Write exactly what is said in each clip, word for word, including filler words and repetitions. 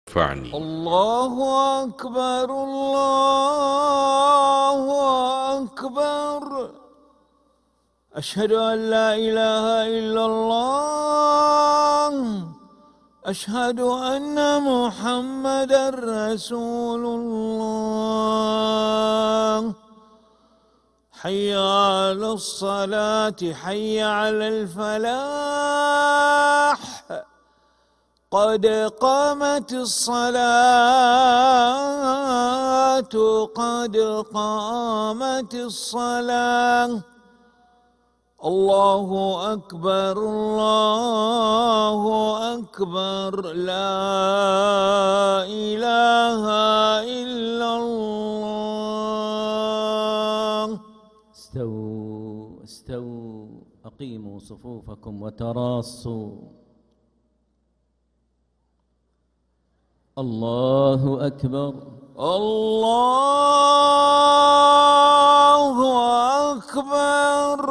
فعني. الله أكبر الله أكبر. أشهد أن لا إله إلا الله. أشهد أن محمدًا رسول الله. حي على الصلاة حي على الفلاح. قد قامت الصلاة قد قامت الصلاة. الله أكبر الله أكبر. لا إله إلا الله. استووا استووا أقيموا صفوفكم وتراصوا. الله أكبر الله أكبر.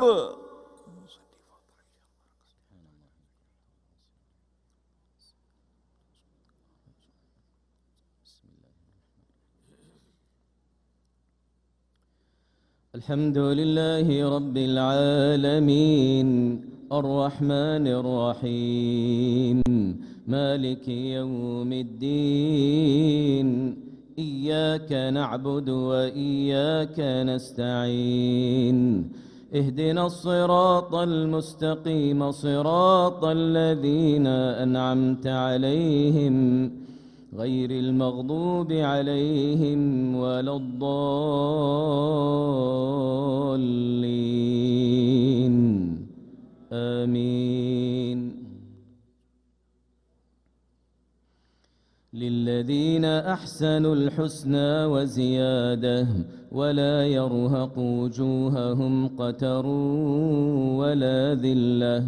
الحمد لله رب العالمين الرحمن الرحيم مالك يوم الدين. إياك نعبد وإياك نستعين. اهدنا الصراط المستقيم صراط الذين أنعمت عليهم غير المغضوب عليهم ولا الضالين. آمين. للذين أحسنوا الحسنى وزيادة ولا يرهق وجوههم قتر ولا ذلة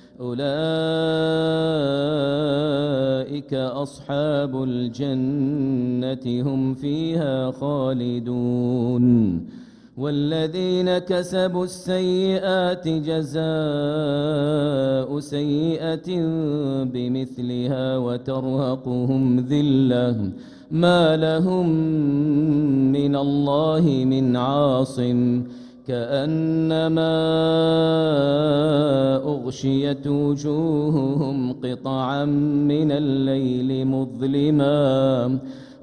أولئك أصحاب الجنة هم فيها خالدون. والذين كسبوا السيئات جزاء سيئة بمثلها وترهقهم ذلة ما لهم من الله من عاصم كأنما أغشيت وجوههم قطعا من الليل مظلما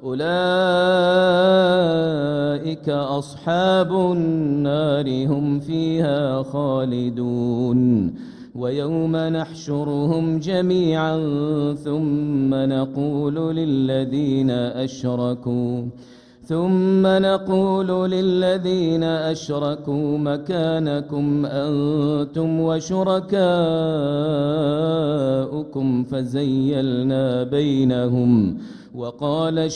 أولئك أصحاب النار هم فيها خالدون. ويوم نحشرهم جميعا ثم نقول للذين أشركوا ثم نقول للذين أشركوا مكانكم أنتم وشركاؤكم فزيلنا بينهم وقال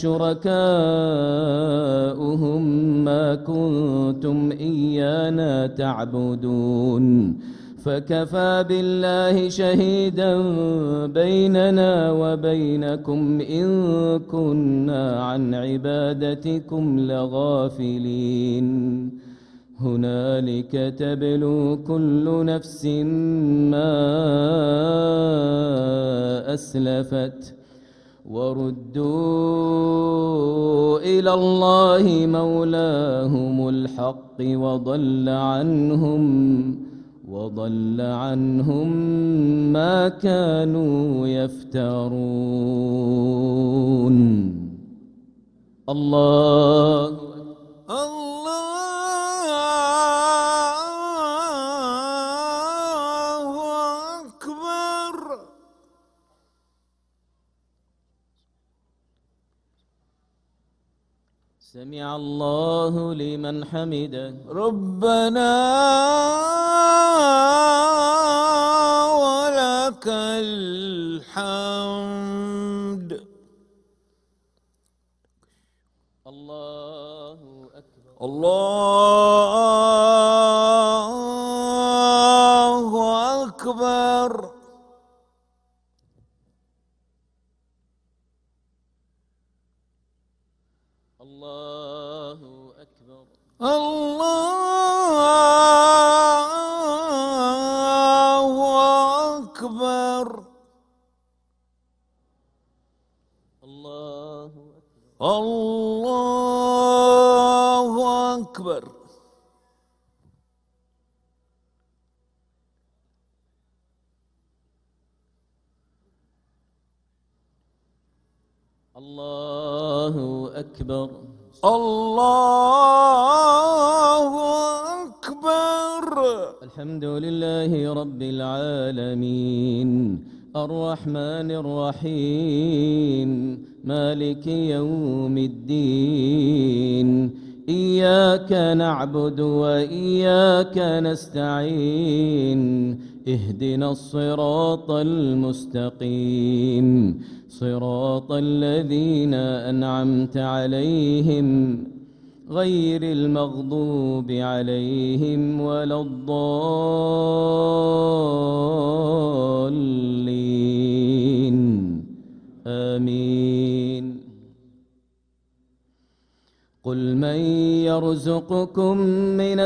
شركاؤهم ما كنتم إيانا تعبدون فكفى بالله شهيدا بيننا وبينكم إن كنا عن عبادتكم لغافلين. هنالك تبلو كل نفس ما أسلفت وردوا إلى الله مولاهم الحق وضل عنهم وضل عنهم ما كانوا يفترون. الله الله أكبر. سمع الله لمن حمده. ربنا ولك الحمد. الله أكبر الله أكبر. الله أكبر الله أكبر. الله الله أكبر. الله أكبر. الله أكبر. الحمد لله رب العالمين الرحمن الرحيم مالك يوم الدين إياك نعبد وإياك نستعين اهدنا الصراط المستقيم صراط الذين أنعمت عليهم غير المغضوب عليهم ولا الضالين آمين. قل من يرزقكم من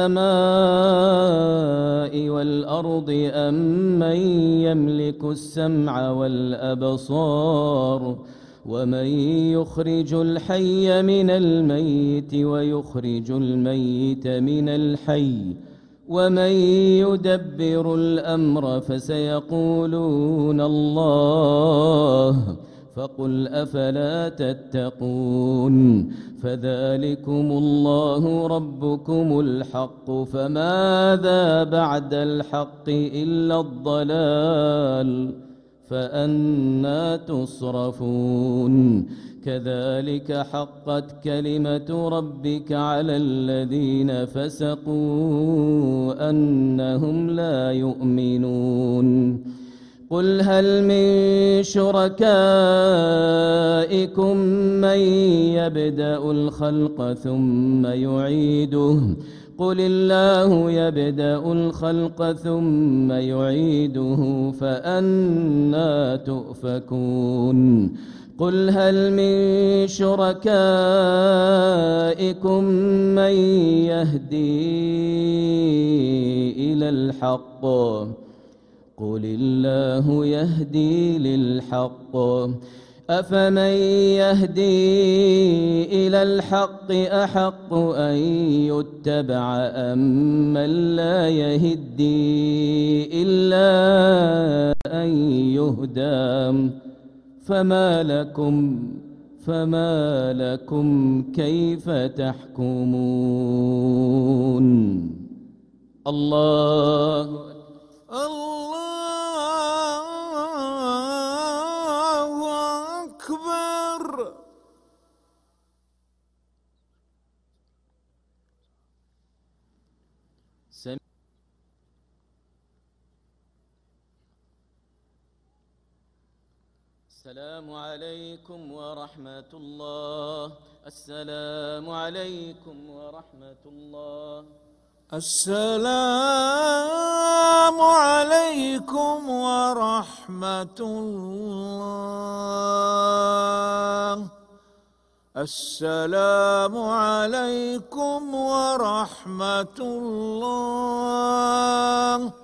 السماء والأرض أم من يملك السمع والأبصار ومن يخرج الحي من الميت ويخرج الميت من الحي ومن يدبر الأمر فسيقولون الله فقل أفلا تتقون فذلكم الله ربكم الحق فماذا بعد الحق إلا الضلال فأنى تصرفون كذلك حقت كلمة ربك على الذين فسقوا أنهم لا يؤمنون. قل هل من شركائكم من يبدأ الخلق ثم يعيده قل الله يبدأ الخلق ثم يعيده فأنى تؤفكون. قل هل من شركائكم من يهدي إلى الحق قل الله يهدي للحق أفمن يهدي إلى الحق أحق أن يتبع أم من لا يهدي إلا أن يهدى فما لكم فما لكم كيف تحكمون. الله الله أكبر. سمع السلام عليكم ورحمة الله. السلام عليكم ورحمة الله. السلام عليكم ورحمة الله. السلام عليكم ورحمة الله.